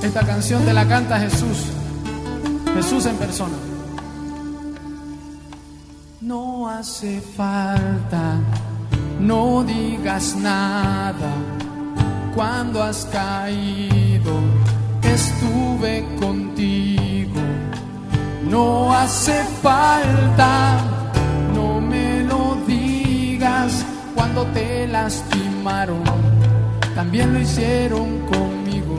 Esta canción te la canta Jesús, Jesús en persona. No hace falta, no digas nada. Cuando has caído, estuve contigo. No hace falta, no me lo digas. Cuando te lastimaron, también lo hicieron conmigo.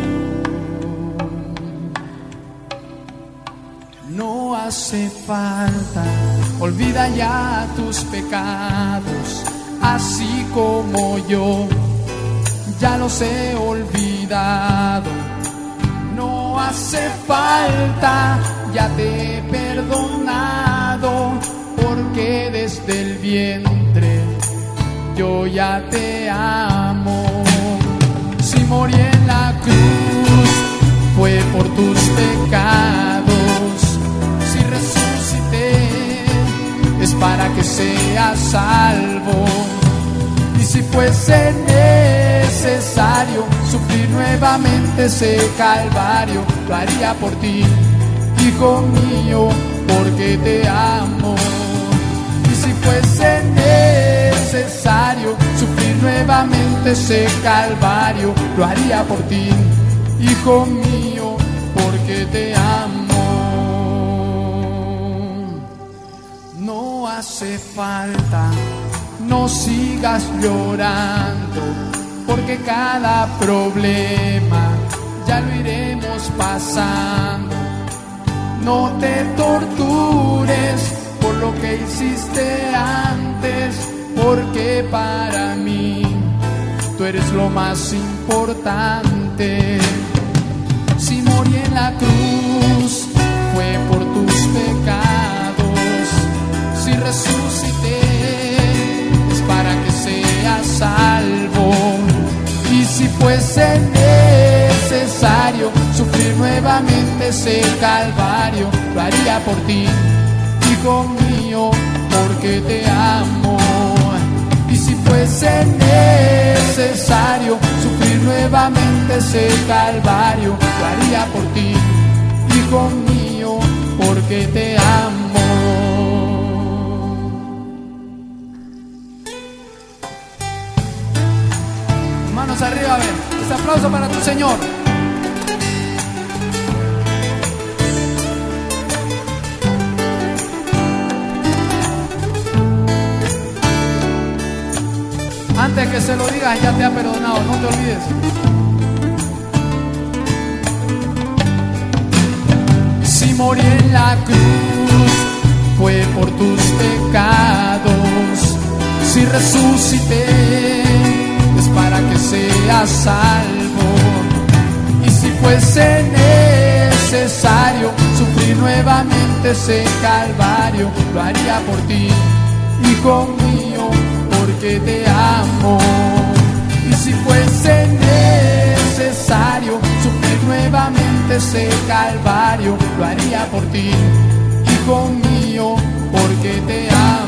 No hace falta, olvida ya tus pecados, así como yo ya los he olvidado. No hace falta, ya te he perdonado, porque desde el vientre yo ya te amo. Si morí en la cruz fue por tus pecados, si resucité es para que seas salvo. Y si fuese necesario sufrir nuevamente ese calvario, lo haría por ti, hijo mío, porque te amo. Y si fuese necesario sufrir nuevamente ese calvario, lo haría por ti, hijo mío, porque te amo. No hace falta, no sigas llorando, porque cada problema ya lo iremos pasando. No te tortures por lo que hiciste antes, porque para mí tú eres lo más importante. Si morí en la cruz fue por tus pecados, si resucité es para que seas salvo. Y si fuese necesario sufrir nuevamente ese calvario, lo haría por ti, hijo mío, porque te amo. Y si fuese necesario sufrir nuevamente ese calvario, lo haría por ti, hijo mío, porque te amo. Manos arriba, a ver, este aplauso para tu Señor. Antes que se lo digas, ya te ha perdonado, no te olvides. Si morí en la cruz fue por tus pecados, si resucité es para que seas salvo. Y si fuese necesario sufrir nuevamente ese calvario, lo haría por ti, hijo mío, porque te amo. Y si fuese necesario sufrir nuevamente ese calvario, lo haría por ti, hijo mío, porque te amo.